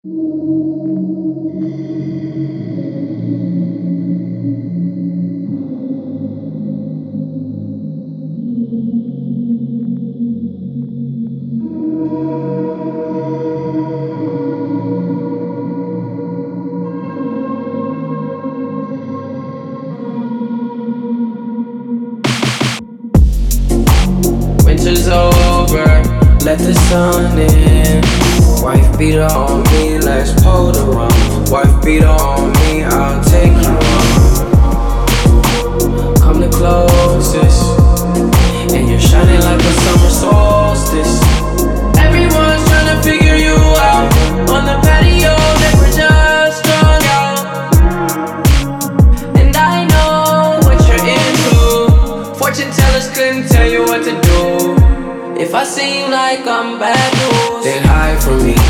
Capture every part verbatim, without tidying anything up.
Winter's over, let the sun in. Wife beater on me, let's pull the rum. Wife beater on me, I'll take you on. Come the closest, and you're shining like a summer solstice. Everyone's trying to figure you out. On the patio, they were just strung out. And I know what you're into. Fortune tellers couldn't tell you what to do. If I seem like I'm bad news, then hide from me,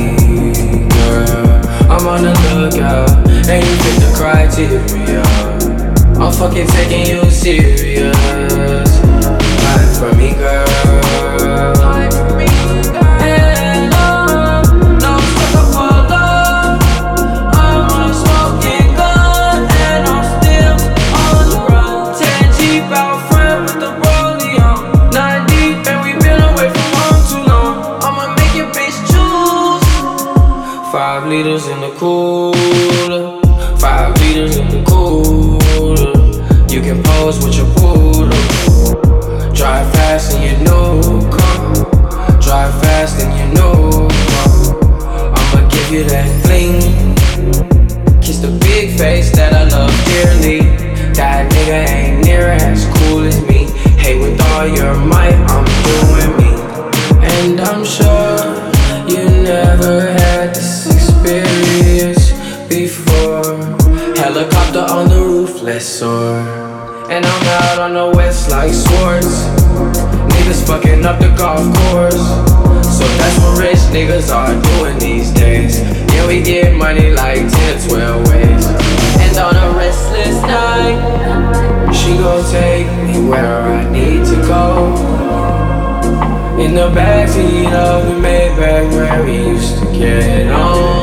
girl. I'm on the lookout, and you fit the criteria. I'm fucking taking you serious. Hide from me, girl. Hide from me, girl. And I'm no sucker for love. I'm a smoking gun, and I'm still on the run. Ten Jeep out front with the rollie on. Nine deep, and we been away from home too long. I'ma make your bitch choose. Five liters in the cooler. Five liters in the cooler. You can pose with your poodle. Drive fast in your new car. Drive fast in your new car. I'ma give you that fling. Kiss the big face that I love dearly. That nigga ain't near as cool as me. Hey, with all your might, I'm doing me. And I'm sure you never had this experience before. Helicopter on the roof, let's soar. And I'm out on the west like Swords. Niggas fucking up the golf course. So that's what rich niggas are doing these days. Yeah, we get money like ten, twelve ways. And on a restless night, she gon' take me where I need to go. In the backseat of the Maybach where we used to get on.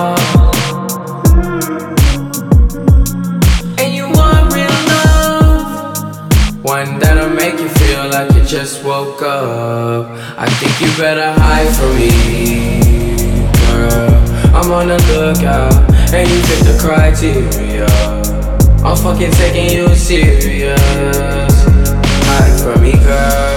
One that'll make you feel like you just woke up. I think you better hide from me, girl. I'm on the lookout, and you fit the criteria. I'm fucking taking you serious. Hide from me, girl.